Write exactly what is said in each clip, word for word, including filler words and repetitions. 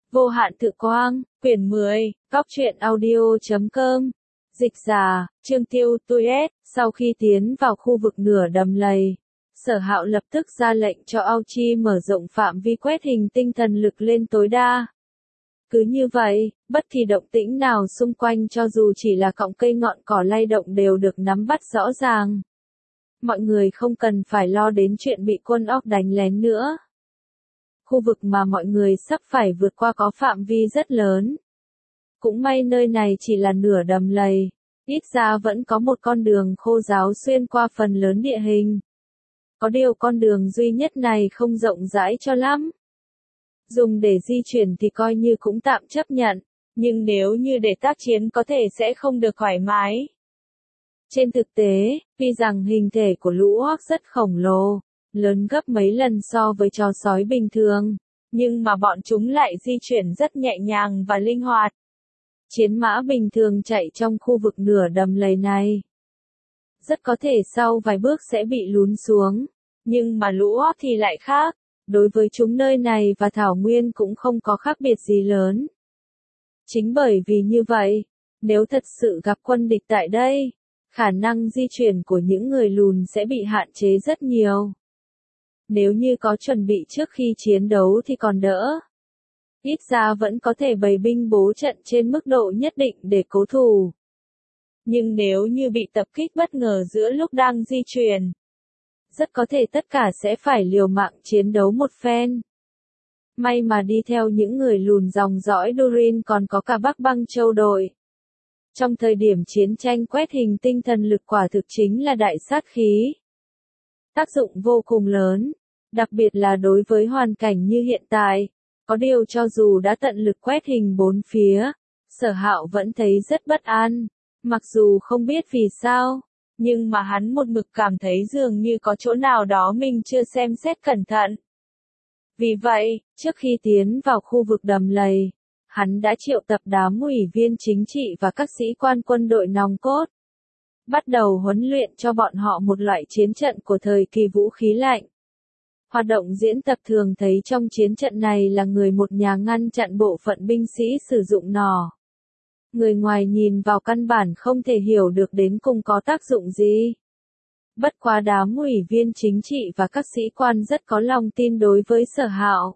Vô hạn tự quang, quyển mười, góc truyện audio chấm com. Dịch giả, Trương Tiêu Tôi S, sau khi tiến vào khu vực nửa đầm lầy, Sở Hạo lập tức ra lệnh cho Ao Chi mở rộng phạm vi quét hình tinh thần lực lên tối đa. Cứ như vậy, bất kỳ động tĩnh nào xung quanh cho dù chỉ là cọng cây ngọn cỏ lay động đều được nắm bắt rõ ràng. Mọi người không cần phải lo đến chuyện bị quân óc đánh lén nữa. Khu vực mà mọi người sắp phải vượt qua có phạm vi rất lớn. Cũng may nơi này chỉ là nửa đầm lầy, ít ra vẫn có một con đường khô ráo xuyên qua phần lớn địa hình. Có điều con đường duy nhất này không rộng rãi cho lắm. Dùng để di chuyển thì coi như cũng tạm chấp nhận, nhưng nếu như để tác chiến có thể sẽ không được thoải mái. Trên thực tế, tuy rằng hình thể của lũ orc rất khổng lồ, lớn gấp mấy lần so với chó sói bình thường, nhưng mà bọn chúng lại di chuyển rất nhẹ nhàng và linh hoạt. Chiến mã bình thường chạy trong khu vực nửa đầm lầy này, rất có thể sau vài bước sẽ bị lún xuống, nhưng mà lũ orc thì lại khác, đối với chúng nơi này và thảo nguyên cũng không có khác biệt gì lớn. Chính bởi vì như vậy, nếu thật sự gặp quân địch tại đây, khả năng di chuyển của những người lùn sẽ bị hạn chế rất nhiều. Nếu như có chuẩn bị trước khi chiến đấu thì còn đỡ. Ít ra vẫn có thể bày binh bố trận trên mức độ nhất định để cố thủ. Nhưng nếu như bị tập kích bất ngờ giữa lúc đang di chuyển, rất có thể tất cả sẽ phải liều mạng chiến đấu một phen. May mà đi theo những người lùn dòng dõi Durin còn có cả Bắc Băng Châu đội. Trong thời điểm chiến tranh quét hình tinh thần lực quả thực chính là đại sát khí. Tác dụng vô cùng lớn, đặc biệt là đối với hoàn cảnh như hiện tại. Có điều cho dù đã tận lực quét hình bốn phía, Sở Hạo vẫn thấy rất bất an. Mặc dù không biết vì sao, nhưng mà hắn một mực cảm thấy dường như có chỗ nào đó mình chưa xem xét cẩn thận. Vì vậy, trước khi tiến vào khu vực đầm lầy, hắn đã triệu tập đám ủy viên chính trị và các sĩ quan quân đội nòng cốt. Bắt đầu huấn luyện cho bọn họ một loại chiến trận của thời kỳ vũ khí lạnh. Hoạt động diễn tập thường thấy trong chiến trận này là người một nhà ngăn chặn bộ phận binh sĩ sử dụng nỏ. Người ngoài nhìn vào căn bản không thể hiểu được đến cùng có tác dụng gì. Bất quá đám ủy viên chính trị và các sĩ quan rất có lòng tin đối với Sở Hạo.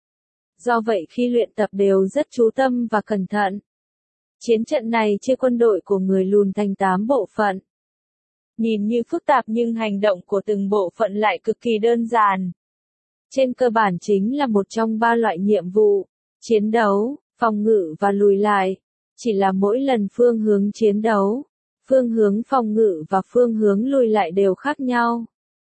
Do vậy khi luyện tập đều rất chú tâm và cẩn thận. Chiến trận này chia quân đội của người lùn thành tám bộ phận. Nhìn như phức tạp nhưng hành động của từng bộ phận lại cực kỳ đơn giản. Trên cơ bản chính là một trong ba loại nhiệm vụ: chiến đấu, phòng ngự và lùi lại. Chỉ là mỗi lần phương hướng chiến đấu, phương hướng phòng ngự và phương hướng lùi lại đều khác nhau.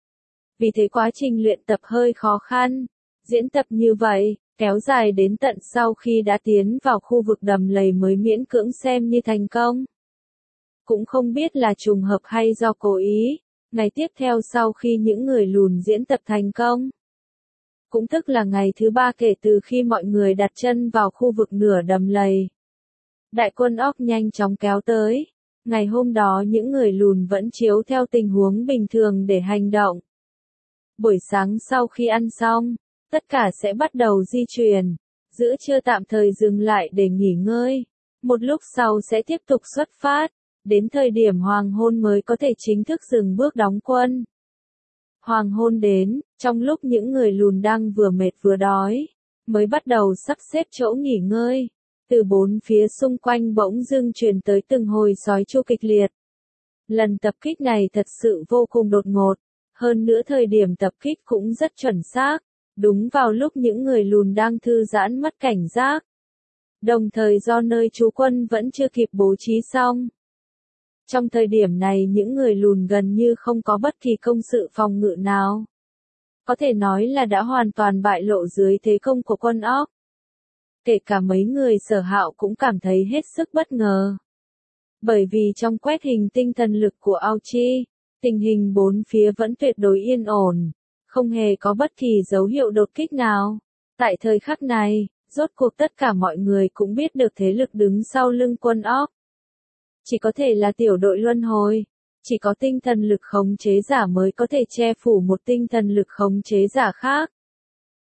Vì thế quá trình luyện tập hơi khó khăn. Diễn tập như vậy, kéo dài đến tận sau khi đã tiến vào khu vực đầm lầy mới miễn cưỡng xem như thành công. Cũng không biết là trùng hợp hay do cố ý, ngày tiếp theo sau khi những người lùn diễn tập thành công, cũng tức là ngày thứ ba kể từ khi mọi người đặt chân vào khu vực nửa đầm lầy, đại quân orc nhanh chóng kéo tới. Ngày hôm đó những người lùn vẫn chiếu theo tình huống bình thường để hành động. Buổi sáng sau khi ăn xong, tất cả sẽ bắt đầu di chuyển. Giữa trưa tạm thời dừng lại để nghỉ ngơi. Một lúc sau sẽ tiếp tục xuất phát. Đến thời điểm hoàng hôn mới có thể chính thức dừng bước đóng quân. Hoàng hôn đến, trong lúc những người lùn đang vừa mệt vừa đói, mới bắt đầu sắp xếp chỗ nghỉ ngơi. Từ bốn phía xung quanh bỗng dưng truyền tới từng hồi sói chu kịch liệt. Lần tập kích này thật sự vô cùng đột ngột. Hơn nữa thời điểm tập kích cũng rất chuẩn xác. Đúng vào lúc những người lùn đang thư giãn mất cảnh giác. Đồng thời do nơi trú quân vẫn chưa kịp bố trí xong. Trong thời điểm này những người lùn gần như không có bất kỳ công sự phòng ngự nào. Có thể nói là đã hoàn toàn bại lộ dưới thế công của quân orc. Kể cả mấy người Sở Hạo cũng cảm thấy hết sức bất ngờ. Bởi vì trong quét hình tinh thần lực của Ao Chi, tình hình bốn phía vẫn tuyệt đối yên ổn, không hề có bất kỳ dấu hiệu đột kích nào. Tại thời khắc này, rốt cuộc tất cả mọi người cũng biết được thế lực đứng sau lưng quân orc. Chỉ có thể là tiểu đội luân hồi, chỉ có tinh thần lực khống chế giả mới có thể che phủ một tinh thần lực khống chế giả khác.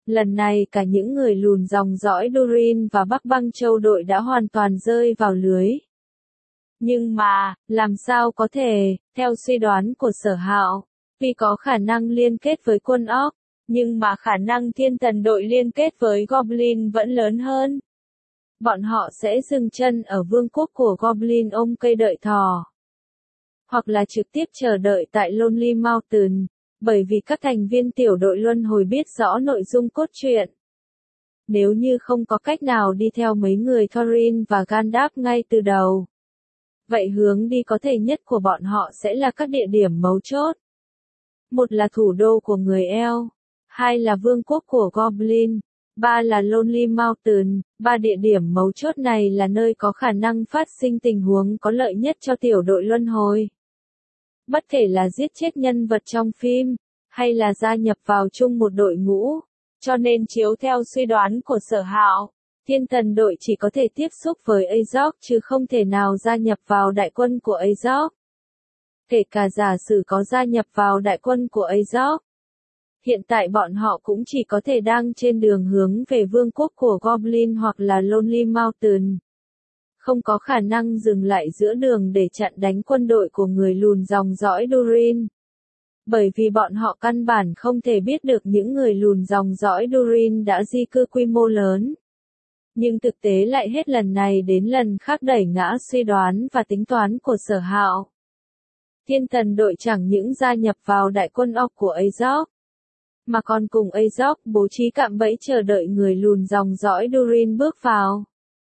Lần này cả những người lùn dòng dõi Durin và Bắc Băng Châu đội đã hoàn toàn rơi vào lưới. Nhưng mà, làm sao có thể, theo suy đoán của Sở Hạo, vì có khả năng liên kết với quân Orc, nhưng mà khả năng thiên thần đội liên kết với Goblin vẫn lớn hơn. Bọn họ sẽ dừng chân ở vương quốc của Goblin ôm cây đợi thỏ. Hoặc là trực tiếp chờ đợi tại Lonely Mountain, bởi vì các thành viên tiểu đội luân hồi biết rõ nội dung cốt truyện. Nếu như không có cách nào đi theo mấy người Thorin và Gandalf ngay từ đầu, vậy hướng đi có thể nhất của bọn họ sẽ là các địa điểm mấu chốt. Một là thủ đô của người Elf, hai là vương quốc của Goblin, ba là Lonely Mountain. Ba địa điểm mấu chốt này là nơi có khả năng phát sinh tình huống có lợi nhất cho tiểu đội luân hồi. Bất kể là giết chết nhân vật trong phim, hay là gia nhập vào chung một đội ngũ. Cho nên chiếu theo suy đoán của Sở Hạo, thiên thần đội chỉ có thể tiếp xúc với Azog chứ không thể nào gia nhập vào đại quân của Azog. Kể cả giả sử có gia nhập vào đại quân của Azog, hiện tại bọn họ cũng chỉ có thể đang trên đường hướng về vương quốc của Goblin hoặc là Lonely Mountain. Không có khả năng dừng lại giữa đường để chặn đánh quân đội của người lùn dòng dõi Durin. Bởi vì bọn họ căn bản không thể biết được những người lùn dòng dõi Durin đã di cư quy mô lớn. Nhưng thực tế lại hết lần này đến lần khác đẩy ngã suy đoán và tính toán của Sở Hạo. Thiên thần đội chẳng những gia nhập vào đại quân Orc của Azog, mà còn cùng Azog bố trí cạm bẫy chờ đợi người lùn dòng dõi Durin bước vào.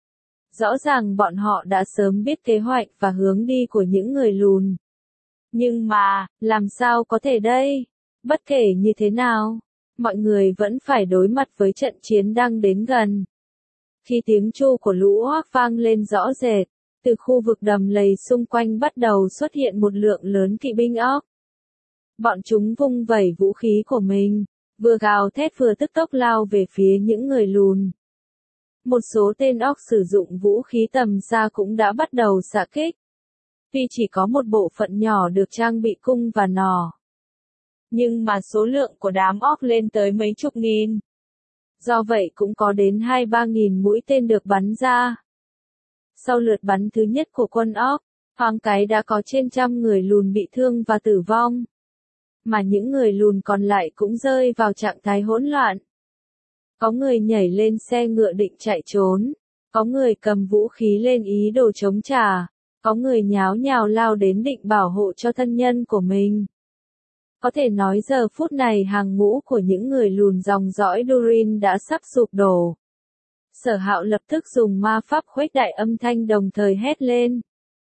Rõ ràng bọn họ đã sớm biết kế hoạch và hướng đi của những người lùn. Nhưng mà, làm sao có thể đây? Bất kể như thế nào, mọi người vẫn phải đối mặt với trận chiến đang đến gần. Khi tiếng tru của lũ Orc vang lên rõ rệt, từ khu vực đầm lầy xung quanh bắt đầu xuất hiện một lượng lớn kỵ binh Orc. Bọn chúng vung vẩy vũ khí của mình, vừa gào thét vừa tức tốc lao về phía những người lùn. Một số tên Orc sử dụng vũ khí tầm xa cũng đã bắt đầu xạ kích. Tuy chỉ có một bộ phận nhỏ được trang bị cung và nỏ, nhưng mà số lượng của đám Orc lên tới mấy chục nghìn. Do vậy cũng có đến hai ba nghìn mũi tên được bắn ra. Sau lượt bắn thứ nhất của quân Orc, thoáng cái đã có trên trăm người lùn bị thương và tử vong. Mà những người lùn còn lại cũng rơi vào trạng thái hỗn loạn. Có người nhảy lên xe ngựa định chạy trốn, có người cầm vũ khí lên ý đồ chống trả, có người nháo nhào lao đến định bảo hộ cho thân nhân của mình. Có thể nói giờ phút này hàng ngũ của những người lùn dòng dõi Durin đã sắp sụp đổ. Sở Hạo lập tức dùng ma pháp khuếch đại âm thanh đồng thời hét lên.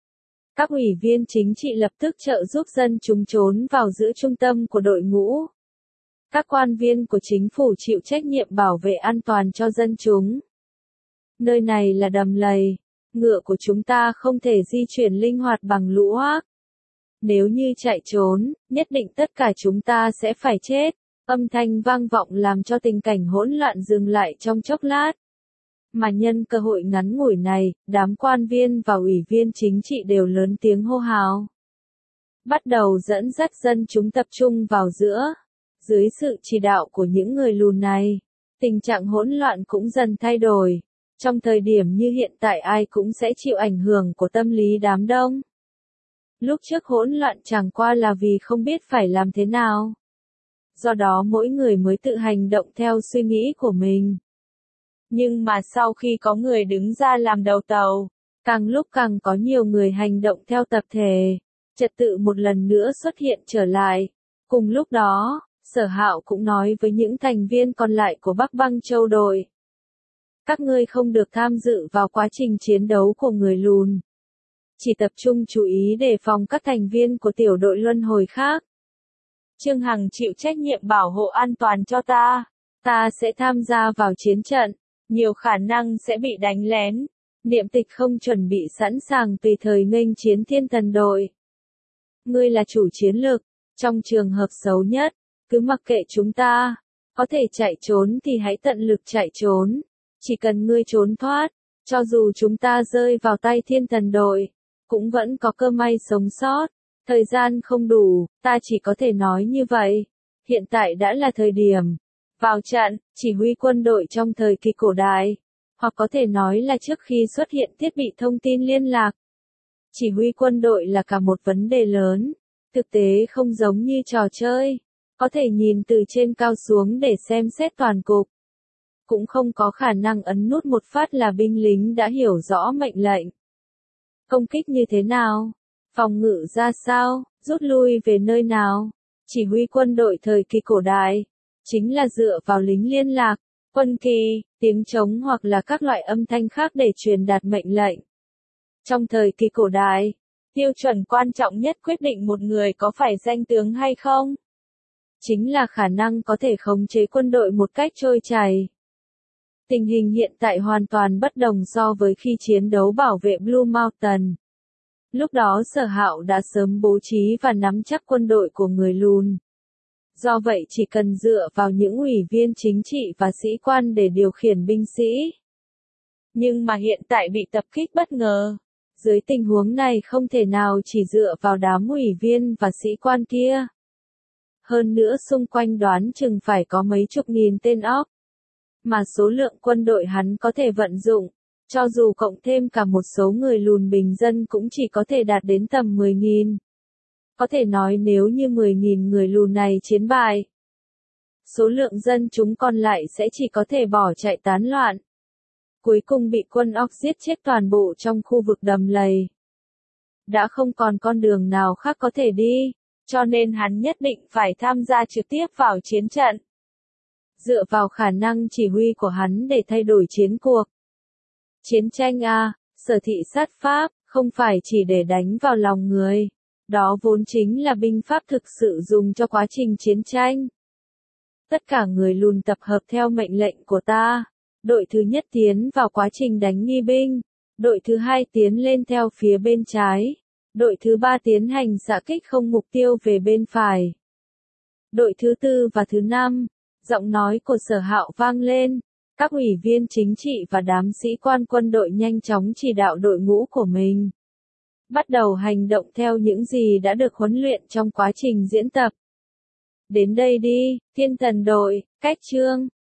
Các ủy viên chính trị lập tức trợ giúp dân chúng trốn vào giữa trung tâm của đội ngũ. Các quan viên của chính phủ chịu trách nhiệm bảo vệ an toàn cho dân chúng. Nơi này là đầm lầy, ngựa của chúng ta không thể di chuyển linh hoạt bằng lũ Orc. Nếu như chạy trốn, nhất định tất cả chúng ta sẽ phải chết. Âm thanh vang vọng làm cho tình cảnh hỗn loạn dừng lại trong chốc lát. Mà nhân cơ hội ngắn ngủi này, đám quan viên và ủy viên chính trị đều lớn tiếng hô hào. Bắt đầu dẫn dắt dân chúng tập trung vào giữa. Dưới sự chỉ đạo của những người lùn này, tình trạng hỗn loạn cũng dần thay đổi. Trong thời điểm như hiện tại ai cũng sẽ chịu ảnh hưởng của tâm lý đám đông. Lúc trước hỗn loạn chẳng qua là vì không biết phải làm thế nào. Do đó mỗi người mới tự hành động theo suy nghĩ của mình. Nhưng mà sau khi có người đứng ra làm đầu tàu, càng lúc càng có nhiều người hành động theo tập thể, trật tự một lần nữa xuất hiện trở lại. Cùng lúc đó, Sở Hạo cũng nói với những thành viên còn lại của Bắc Băng Châu đội. Các ngươi không được tham dự vào quá trình chiến đấu của người lùn. Chỉ tập trung chú ý đề phòng các thành viên của tiểu đội luân hồi khác. Trương Hằng chịu trách nhiệm bảo hộ an toàn cho ta. Ta sẽ tham gia vào chiến trận. Nhiều khả năng sẽ bị đánh lén. Niệm Tịch không chuẩn bị sẵn sàng tùy thời nghênh chiến thiên thần đội. Ngươi là chủ chiến lược. Trong trường hợp xấu nhất, cứ mặc kệ chúng ta. Có thể chạy trốn thì hãy tận lực chạy trốn. Chỉ cần ngươi trốn thoát, cho dù chúng ta rơi vào tay thiên thần đội, cũng vẫn có cơ may sống sót. Thời gian không đủ, ta chỉ có thể nói như vậy. Hiện tại đã là thời điểm. Vào trận, chỉ huy quân đội trong thời kỳ cổ đại, hoặc có thể nói là trước khi xuất hiện thiết bị thông tin liên lạc. Chỉ huy quân đội là cả một vấn đề lớn, thực tế không giống như trò chơi, có thể nhìn từ trên cao xuống để xem xét toàn cục. Cũng không có khả năng ấn nút một phát là binh lính đã hiểu rõ mệnh lệnh. Công kích như thế nào? Phòng ngự ra sao? Rút lui về nơi nào? Chỉ huy quân đội thời kỳ cổ đại, chính là dựa vào lính liên lạc, quân kỳ, tiếng trống hoặc là các loại âm thanh khác để truyền đạt mệnh lệnh. Trong thời kỳ cổ đại, tiêu chuẩn quan trọng nhất quyết định một người có phải danh tướng hay không, chính là khả năng có thể khống chế quân đội một cách trôi chảy. Tình hình hiện tại hoàn toàn bất đồng so với khi chiến đấu bảo vệ Blue Mountain. Lúc đó Sở Hạo đã sớm bố trí và nắm chắc quân đội của người lùn. Do vậy chỉ cần dựa vào những ủy viên chính trị và sĩ quan để điều khiển binh sĩ. Nhưng mà hiện tại bị tập kích bất ngờ. Dưới tình huống này không thể nào chỉ dựa vào đám ủy viên và sĩ quan kia. Hơn nữa xung quanh đoán chừng phải có mấy chục nghìn tên óc. Mà số lượng quân đội hắn có thể vận dụng, cho dù cộng thêm cả một số người lùn bình dân cũng chỉ có thể đạt đến tầm mười nghìn. Có thể nói nếu như mười nghìn người lùn này chiến bại, số lượng dân chúng còn lại sẽ chỉ có thể bỏ chạy tán loạn. Cuối cùng bị quân óc giết chết toàn bộ trong khu vực đầm lầy. Đã không còn con đường nào khác có thể đi, cho nên hắn nhất định phải tham gia trực tiếp vào chiến trận. Dựa vào khả năng chỉ huy của hắn để thay đổi chiến cuộc. Chiến tranh à, sở thị sát pháp, không phải chỉ để đánh vào lòng người. Đó vốn chính là binh pháp thực sự dùng cho quá trình chiến tranh. Tất cả người lùn tập hợp theo mệnh lệnh của ta. Đội thứ nhất tiến vào quá trình đánh nghi binh. Đội thứ hai tiến lên theo phía bên trái. Đội thứ ba tiến hành xạ kích không mục tiêu về bên phải. Đội thứ tư và thứ năm, giọng nói của Sở Hạo vang lên. Các ủy viên chính trị và đám sĩ quan quân đội nhanh chóng chỉ đạo đội ngũ của mình. Bắt đầu hành động theo những gì đã được huấn luyện trong quá trình diễn tập. Đến đây đi, Thiên Thần đội, cách chương.